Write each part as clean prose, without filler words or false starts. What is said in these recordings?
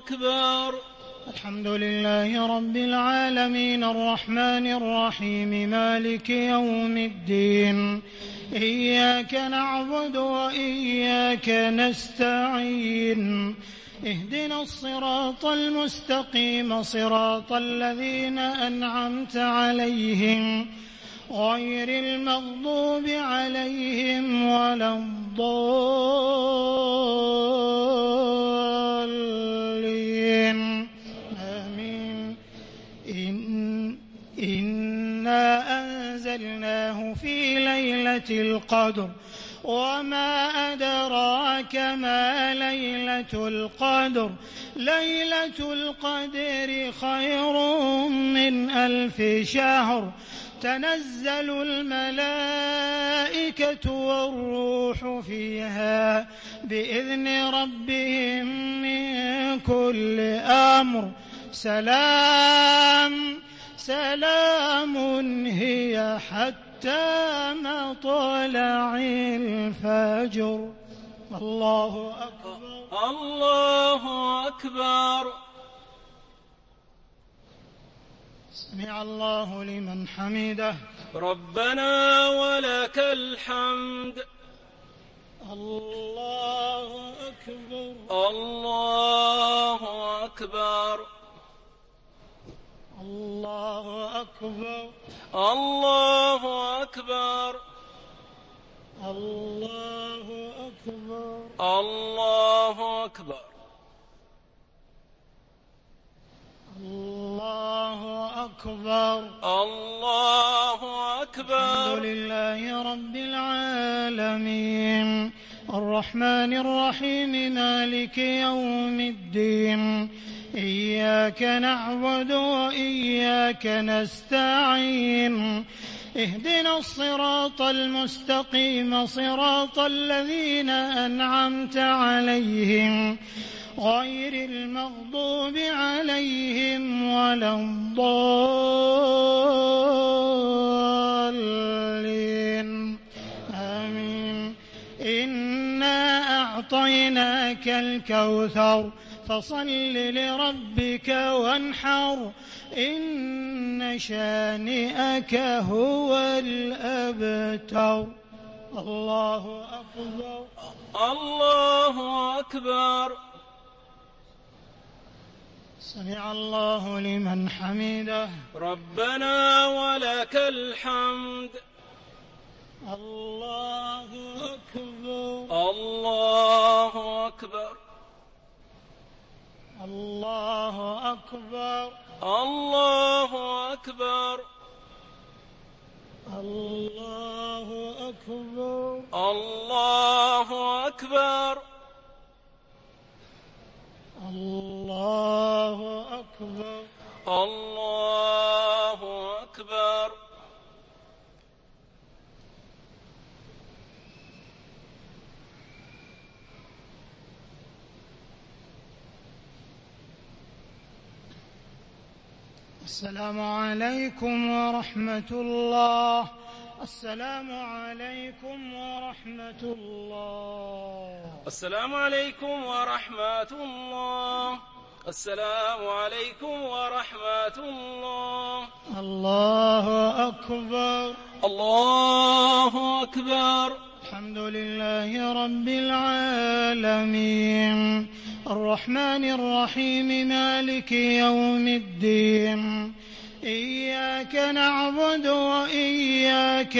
أكبر. الحمد لله رب العالمين الرحمن الرحيم مالك يوم الدين إياك نعبد وإياك نستعين اهدنا الصراط المستقيم صراط الذين أنعمت عليهم غير المغضوب عليهم ولا الضالين آمين. إنا أنزلناه في ليلة القدر وما أدراك ما ليلة القدر ليلة القدر خير من 1000 شهر تنزل الملائكة والروح فيها بإذن ربهم من كل أمر سلام هي حتى مطلع الفجر. الله أكبر الله أكبر. سمع الله لمن حمده ربنا ولك الحمد. الله أكبر الله أكبر الله أكبر الله أكبر الله أكبر الله أكبر الله أكبر الله أكبر. الحمد لله رب العالمين الرحمن الرحيم مالك يوم الدين إياك نعبد وإياك نستعين اهدنا الصراط المستقيم صراط الذين أنعمت عليهم غير المغضوب عليهم ولا الضالين آمين. إنا أعطيناك الكوثر فصل لربك وانحر إن شانئك هو الأبتر. الله أكبر الله أكبر. سمع الله لمن حمده ربنا ولك الحمد. الله أكبر الله أكبر الله أكبر الله أكبر الله أكبر الله أكبر الله أكبر الله أكبر. السلام عليكم ورحمة الله. السلام عليكم ورحمة الله. السلام عليكم ورحمة الله. السلام عليكم ورحمة الله. الله أكبر الله أكبر. الحمد لله رب العالمين الرحمن الرحيم مالك يوم الدين إياك نعبد وإياك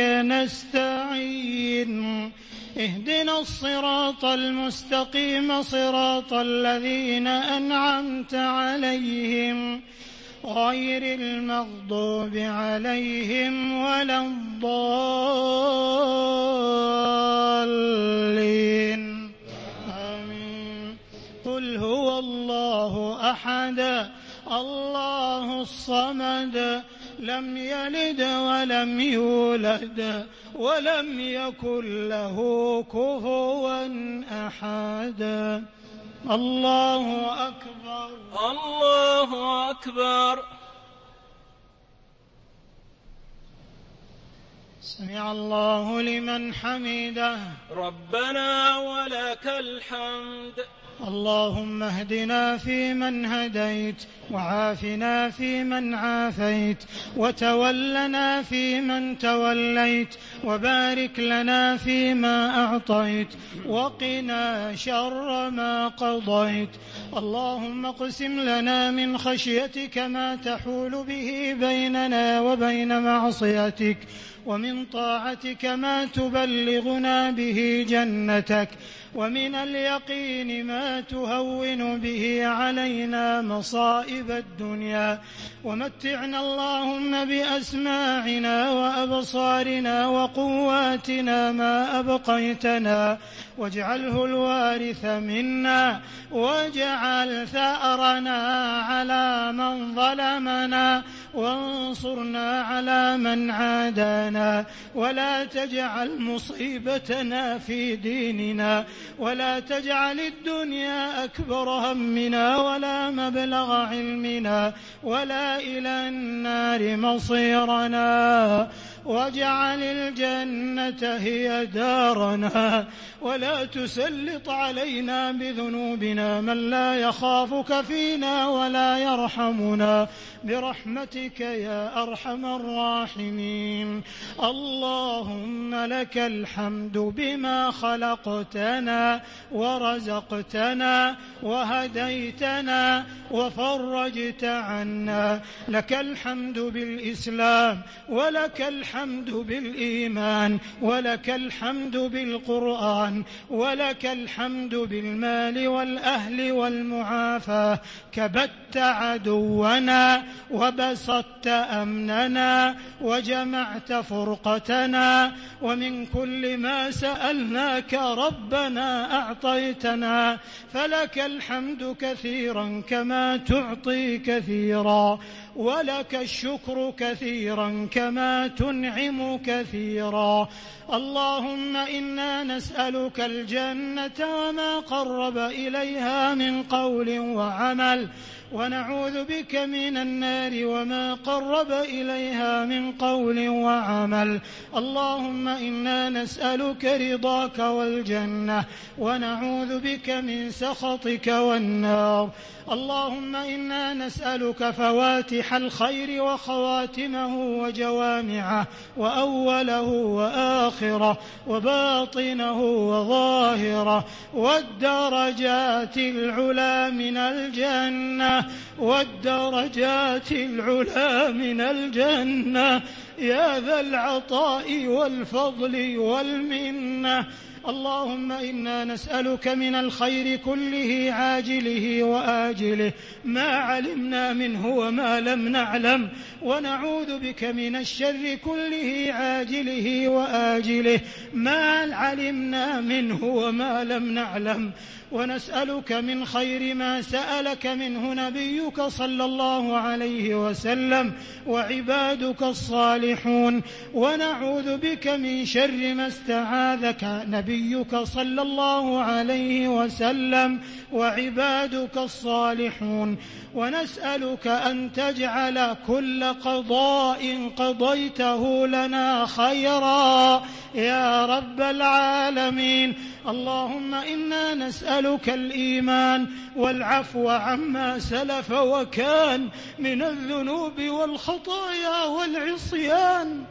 نستعين اهدنا الصراط المستقيم صراط الذين أنعمت عليهم غير المغضوب عليهم ولا الضالين آمين. قل هو الله أحد الله الصمد لم يلد ولم يولد ولم يكن له كفوا أحد. الله أكبر الله أكبر. سمع الله لمن حمده ربنا ولك الحمد. اللهم اهدنا فيمن هديت، وعافنا فيمن عافيت، وتولنا فيمن توليت، وبارك لنا فيما أعطيت، وقنا شر ما قضيت. اللهم اقسم لنا من خشيتك ما تحول به بيننا وبين معصيتك، ومن طاعتك ما تبلغنا به جنتك، ومن اليقين ما تهون به علينا مصائب الدنيا. ومتعنا اللهم بأسماعنا وأبصارنا وقواتنا ما أبقيتنا، واجعله الوارث منا، واجعل ثأرنا على من ظلمنا، وانصرنا على من عادانا، ولا تجعل مصيبتنا في ديننا، ولا تجعل الدنيا أكبر همنا ولا مبلغ علمنا ولا إلى النار مصيرنا، واجعل الجنة هي دارنا، ولا تسلط علينا بذنوبنا من لا يخافك فينا ولا يرحمنا، برحمتك يا أرحم الراحمين. اللهم لك الحمد بما خلقتنا ورزقتنا وهديتنا وفرجت عنا، لك الحمد بالإسلام، ولك الحمد بالإيمان، ولك الحمد بالقرآن، ولك الحمد بالمال والأهل والمعافاة. كبت عدونا وبسطت أمننا وجمعت فرقتنا، ومن كل ما سألناك ربنا أعطيتنا، فلك الحمد كثيرا كما تعطي كثيرا، ولك الشكر كثيرا كما تنعم كثيرا. اللهم إنا نسألك الجنة وما قرب إليها من قول وعمل، ونعوذ بك من النار وما قرب إليها من قول وعمل. اللهم إنا نسألك رضاك والجنة، ونعوذ بك من سخطك والنار. اللهم إنا نسألك فواتح الخير وخواتمه وجوامعه وأوله وآخره وباطنه وظاهره، والدرجات العلى من الجنة، والدرجات العلى من الجنة، يا ذا العطاء والفضل والمنة. اللهم إنا نسألك من الخير كله عاجله وآجله ما علمنا منه وما لم نعلم، ونعوذ بك من الشر كله عاجله وآجله ما علمنا منه وما لم نعلم، ونسألك من خير ما سألك منه نبيك صلى الله عليه وسلم وعبادك الصالحون، ونعوذ بك من شر ما استعاذك نبيك صلى الله عليه وسلم وعبادك الصالحون. ونسألك أن تجعل كل قضاء قضيته لنا خيرا يا رب العالمين. اللهم إنا نسألك الإيمان والعفو عما سلف وكان من الذنوب والخطايا والعصيان.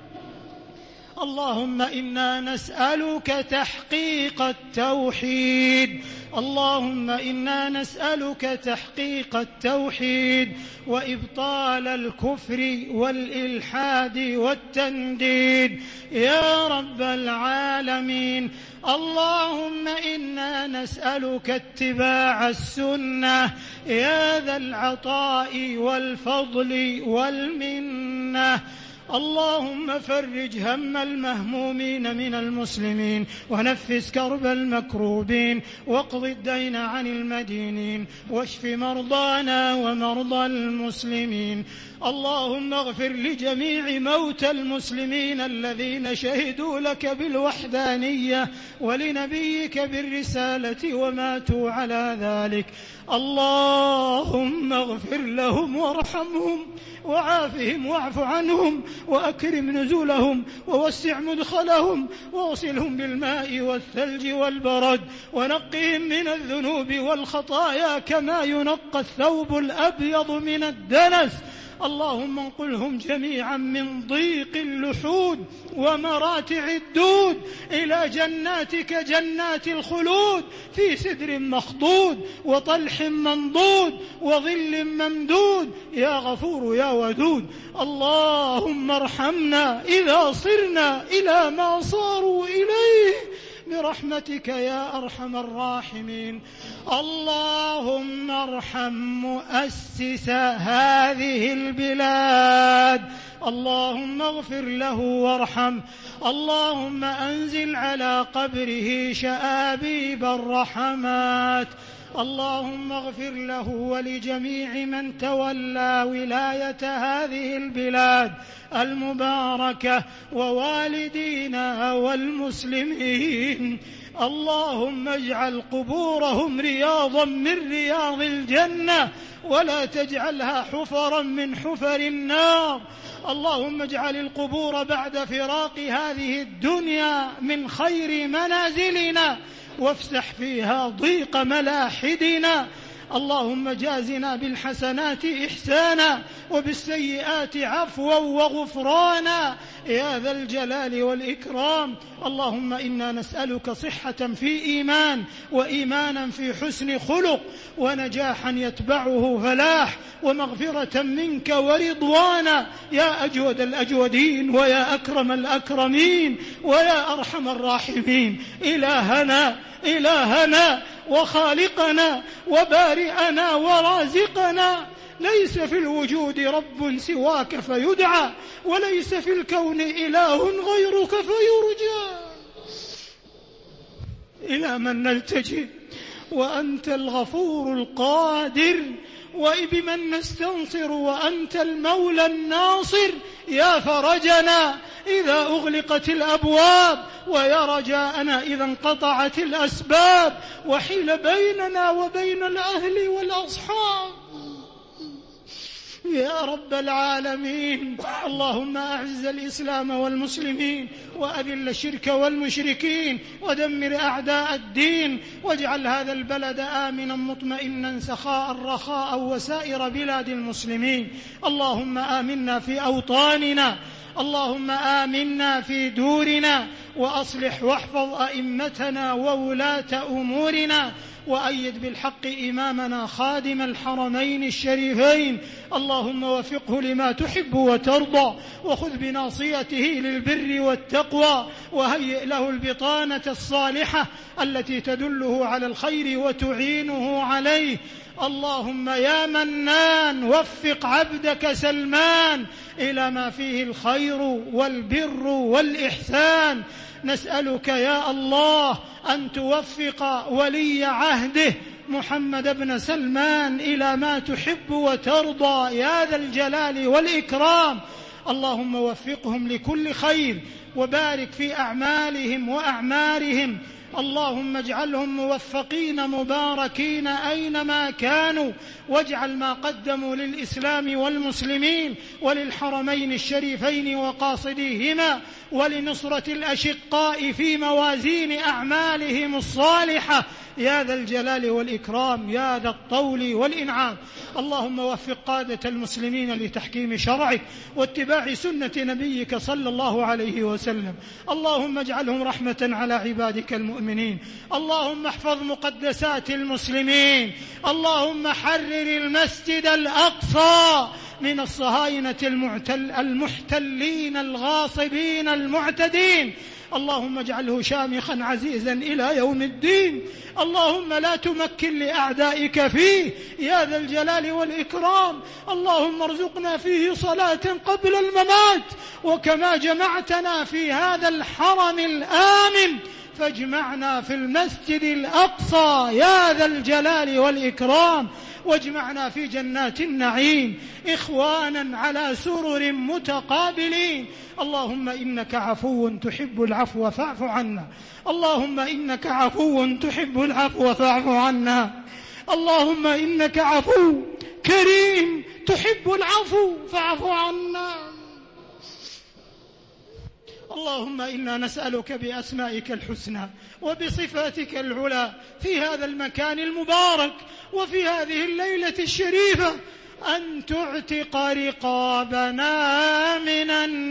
اللهم إنا نسألك تحقيق التوحيد، اللهم إنا نسألك تحقيق التوحيد وإبطال الكفر والإلحاد والتنديد يا رب العالمين. اللهم إنا نسألك اتباع السنة يا ذا العطاء والفضل والمنة. اللهم فرج هم المهمومين من المسلمين، ونفس كرب المكروبين، واقض الدين عن المدينين، واشف مرضانا ومرضى المسلمين. اللهم اغفر لجميع موتى المسلمين الذين شهدوا لك بالوحدانية ولنبيك بالرسالة وماتوا على ذلك. اللهم اغفر لهم وارحمهم وعافهم واعف عنهم وأكرم نزولهم ووسع مدخلهم ووصلهم بالماء والثلج والبرد ونقهم من الذنوب والخطايا كما ينقى الثوب الأبيض من الدنس. اللهم انقلهم جميعا من ضيق اللحود ومراتع الدود إلى جناتك جنات الخلود في سدر مخضود وطلح منضود وظل ممدود يا غفور يا ودود. اللهم ارحمنا إذا صرنا إلى ما صاروا إليه برحمتك يا أرحم الراحمين. اللهم ارحم مؤسس هذه البلاد، اللهم اغفر له وارحمه، اللهم أنزل على قبره شآبيب الرحمات، اللهم اغفر له ولجميع من تولى ولاية هذه البلاد المباركة ووالدينا والمسلمين. اللهم اجعل قبورهم رياضا من رياض الجنة ولا تجعلها حفرا من حفر النار. اللهم اجعل القبور بعد فراق هذه الدنيا من خير منازلنا وافسح فيها ضيق ملاحدنا. اللهم جازنا بالحسنات إحسانا وبالسيئات عفوا وغفرانا يا ذا الجلال والإكرام. اللهم إنا نسألك صحة في إيمان وإيمانا في حسن خلق ونجاحا يتبعه فلاح ومغفرة منك ورضوانا يا أجود الأجودين ويا أكرم الأكرمين ويا أرحم الراحمين. إلهنا وخالقنا وبارئنا ورازقنا، ليس في الوجود رب سواك فيدعى وليس في الكون إله غيرك فيرجى. إلى من نلتجئ وأنت الغفور القادر، وبمن نستنصر وأنت المولى الناصر. يا فرجنا إذا أغلقت الأبواب ويا رجاءنا إذا انقطعت الأسباب وحيل بيننا وبين الأهل والأصحاب يا رب العالمين. اللهم أعز الإسلام والمسلمين وأذل الشرك والمشركين ودمر أعداء الدين واجعل هذا البلد آمنا مطمئنا سخاء رخاء وسائر بلاد المسلمين. اللهم آمنا في أوطاننا، اللهم آمنا في دورنا وأصلح واحفظ أئمتنا وولاة أمورنا وأيد بالحق إمامنا خادم الحرمين الشريفين. اللهم وفقه لما تحب وترضى وخذ بناصيته للبر والتقوى وهيئ له البطانة الصالحة التي تدله على الخير وتعينه عليه. اللهم يا منان وفق عبدك سلمان إلى ما فيه الخير والبر والإحسان. نسألك يا الله أن توفق ولي عهده محمد بن سلمان إلى ما تحب وترضى يا ذا الجلال والإكرام. اللهم وفقهم لكل خير وبارك في أعمالهم وأعمارهم. اللهم اجعلهم موفقين مباركين أينما كانوا واجعل ما قدموا للإسلام والمسلمين وللحرمين الشريفين وقاصديهما ولنصرة الأشقاء في موازين أعمالهم الصالحة يا ذا الجلال والإكرام يا ذا الطول والإنعام. اللهم وفق قادة المسلمين لتحكيم شرعك واتباع سنة نبيك صلى الله عليه وسلم. اللهم اجعلهم رحمة على عبادك المؤمنين. اللهم احفظ مقدسات المسلمين. اللهم حرر المسجد الأقصى من الصهاينة المحتلين الغاصبين المعتدين. اللهم اجعله شامخا عزيزا إلى يوم الدين. اللهم لا تمكن لأعدائك فيه يا ذا الجلال والإكرام. اللهم ارزقنا فيه صلاة قبل الممات، وكما جمعتنا في هذا الحرم الآمن فاجمعنا في المسجد الأقصى يا ذا الجلال والإكرام، واجمعنا في جنات النعيم إخوانا على سرر متقابلين. اللهم إنك عفو تحب العفو فاعف عنا. اللهم إنك عفو تحب العفو فاعف عنا. اللهم إنك عفو كريم تحب العفو فاعف عنا. اللهم إنا نسألك بأسمائك الحسنى وبصفاتك العلى في هذا المكان المبارك وفي هذه الليلة الشريفة أن تعتق رقابنا من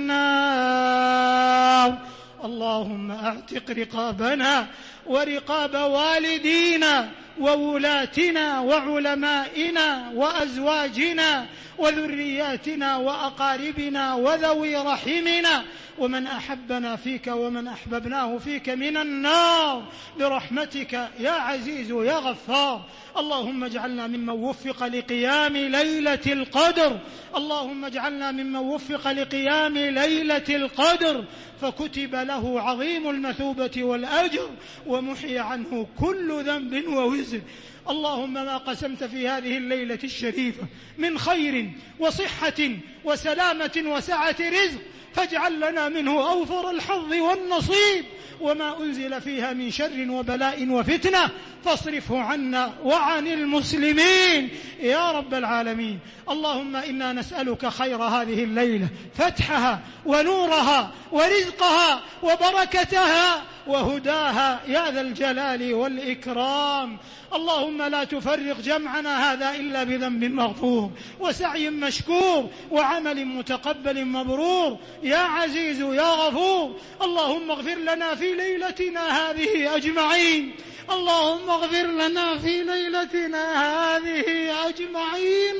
النار. اللهم اعتق رقابنا ورقاب والدينا وولاتنا وعلمائنا وأزواجنا وذرياتنا وأقاربنا وذوي رحمنا ومن أحبنا فيك ومن أحببناه فيك من النار برحمتك يا عزيز يا غفار. اللهم اجعلنا ممن وفق لقيام ليلة القدر، اللهم اجعلنا ممن وفق لقيام ليلة القدر فكتب له عظيم المثوبة والأجر ومحي عنه كل ذنب ووزر. اللهم ما قسمت في هذه الليلة الشريفة من خير وصحة وسلامة وسعة رزق فاجعل لنا منه أوفر الحظ والنصيب، وما أنزل فيها من شر وبلاء وفتنة فاصرفه عنا وعن المسلمين يا رب العالمين. اللهم إنا نسألك خير هذه الليلة، فتحها ونورها ورزقها وبركتها وهداها يا ذا الجلال والإكرام. اللهم لا تفرق جمعنا هذا إلا بذنب مغفور وسعي مشكور وعمل متقبل مبرور يا عزيز يا غفور. اللهم اغفر لنا في ليلتنا هذه أجمعين، اللهم اغفر لنا في ليلتنا هذه أجمعين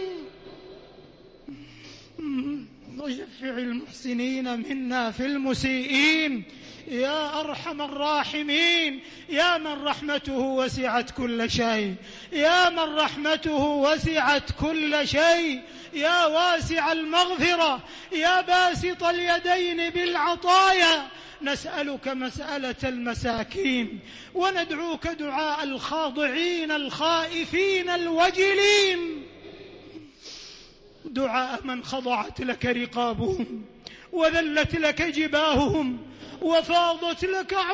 وشفع المحسنين منا في المسيئين يا أرحم الراحمين، يا من رحمته وسعت كل شيء، يا من رحمته وسعت كل شيء، يا واسع المغفرة، يا باسط اليدين بالعطايا. نسألك مسألة المساكين وندعوك دعاء الخاضعين الخائفين الوجلين، دعاء من خضعت لك رقابهم وذلت لك جباههم وفاضت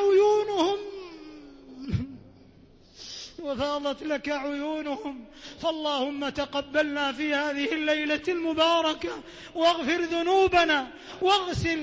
لك عيونهم فاللهم تقبلنا في هذه الليلة المباركة واغفر ذنوبنا واغسل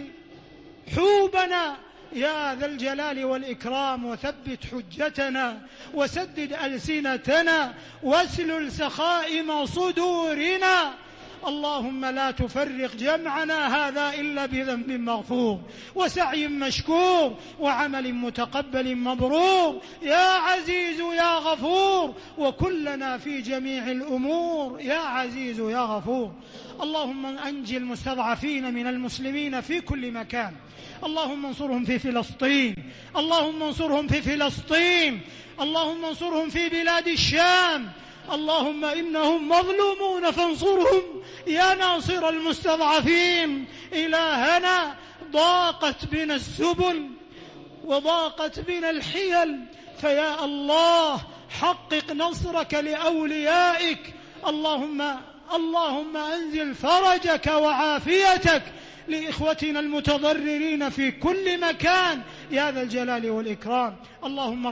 حوبنا يا ذا الجلال والإكرام، وثبت حجتنا وسدد ألسنتنا واسلل سخائم صدورنا. اللهم لا تفرق جمعنا هذا إلا بذنب مغفور وسعي مشكور وعمل متقبل مبرور يا عزيز يا غفور، وكلنا في جميع الأمور يا عزيز يا غفور. اللهم أنجي المستضعفين من المسلمين في كل مكان، اللهم انصرهم في فلسطين، اللهم انصرهم في فلسطين، اللهم انصرهم في بلاد الشام، اللهم إنهم مظلومون فانصرهم يا ناصر المستضعفين. إلهنا ضاقت بنا السبل وضاقت بنا الحيل، فيا الله حقق نصرك لأوليائك. اللهم أنزل فرجك وعافيتك لإخوتنا المتضررين في كل مكان يا ذا الجلال والإكرام. اللهم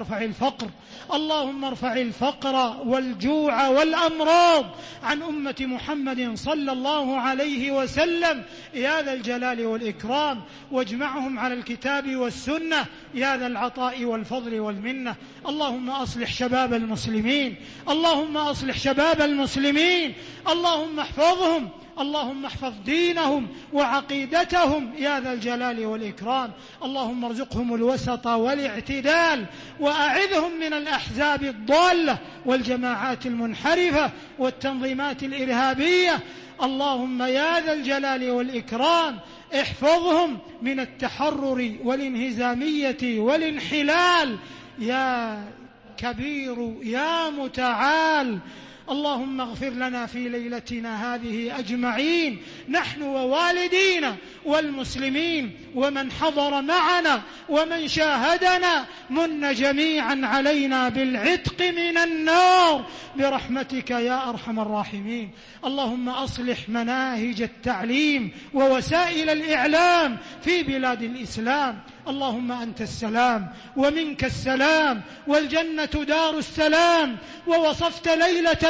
ارفع الفقر والجوع والأمراض عن أمة محمد صلى الله عليه وسلم يا ذا الجلال والإكرام، واجمعهم على الكتاب والسنة يا ذا العطاء والفضل والمنة. اللهم أصلح شباب المسلمين، اللهم أصلح شباب المسلمين، اللهم احفظهم، اللهم احفظ دينهم وعقيدتهم يا ذا الجلال والإكرام. اللهم ارزقهم الوسط والاعتدال، وأعذهم من الأحزاب الضالة والجماعات المنحرفة والتنظيمات الإرهابية. اللهم يا ذا الجلال والإكرام احفظهم من التحرر والانهزامية والانحلال يا كبير يا متعال. اللهم اغفر لنا في ليلتنا هذه أجمعين، نحن ووالدينا والمسلمين ومن حضر معنا ومن شاهدنا، من جميعا علينا بالعتق من النار برحمتك يا أرحم الراحمين. اللهم أصلح مناهج التعليم ووسائل الإعلام في بلاد الإسلام. اللهم أنت السلام ومنك السلام والجنة دار السلام، ووصفت ليلة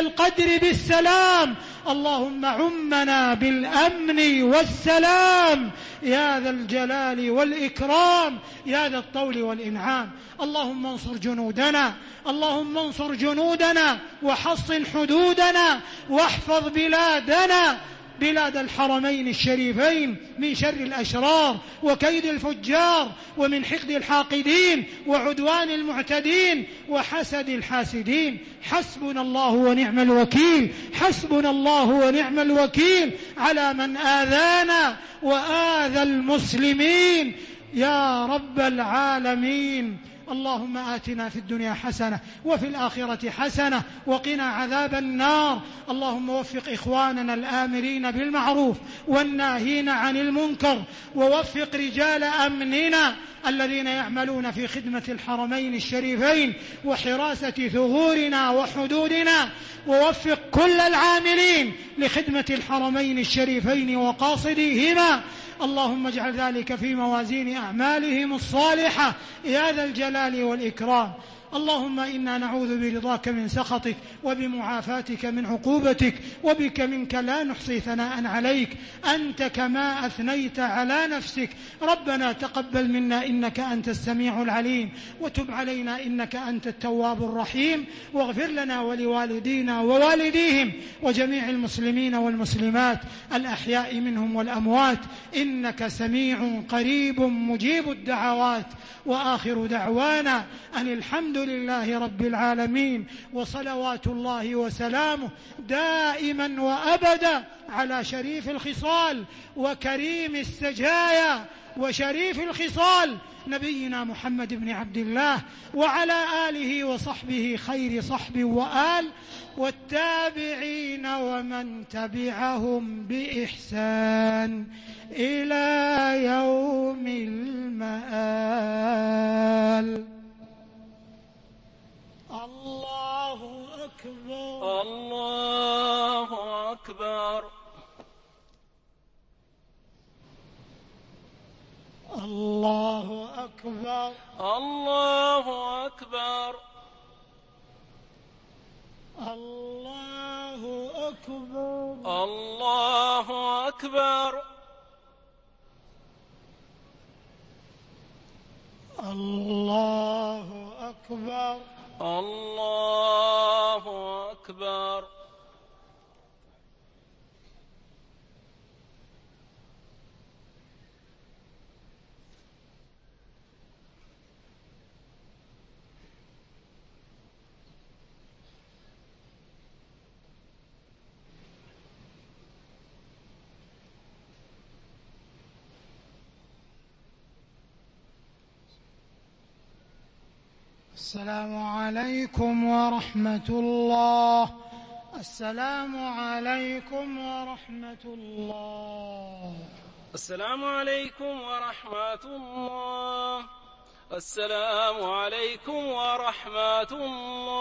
القدر بالسلام. اللهم عمنا بالأمن والسلام يا ذا الجلال والإكرام يا ذا الطول والإنعام. اللهم انصر جنودنا، اللهم انصر جنودنا وحصن حدودنا واحفظ بلادنا، بلاد الحرمين الشريفين، من شر الأشرار وكيد الفجار ومن حقد الحاقدين وعدوان المعتدين وحسد الحاسدين. حسبنا الله ونعم الوكيل، حسبنا الله ونعم الوكيل على من آذانا وآذى المسلمين يا رب العالمين. اللهم آتنا في الدنيا حسنة وفي الآخرة حسنة وقنا عذاب النار. اللهم وفق إخواننا الآمرين بالمعروف والناهين عن المنكر، ووفق رجال أمننا الذين يعملون في خدمة الحرمين الشريفين وحراسة ثغورنا وحدودنا، ووفق كل العاملين لخدمة الحرمين الشريفين وقاصديهما. اللهم اجعل ذلك في موازين أعمالهم الصالحة يا ذا الجلال والإكرام. اللهم إنا نعوذ برضاك من سخطك وبمعافاتك من عقوبتك، وبك منك لا نحصي ثناء عليك أنت كما أثنيت على نفسك. ربنا تقبل منا إنك أنت السميع العليم، وتب علينا إنك أنت التواب الرحيم، واغفر لنا ولوالدينا ووالديهم وجميع المسلمين والمسلمات الأحياء منهم والأموات، إنك سميع قريب مجيب الدعوات. وآخر دعوانا أن الحمد لله رب العالمين، وصلوات الله وسلامه دائما وأبدا على شريف الخصال وكريم السجايا وشريف الخصال نبينا محمد بن عبد الله، وعلى آله وصحبه خير صحب وآل، والتابعين ومن تبعهم بإحسان إلى يوم المآل. الله أكبر، الله أكبر، الله أكبر، الله أكبر، الله أكبر، الله أكبر، الله أكبر، الله أكبر. السلام عليكم ورحمة الله. السلام عليكم ورحمة الله. السلام عليكم ورحمة الله. السلام عليكم ورحمة الله.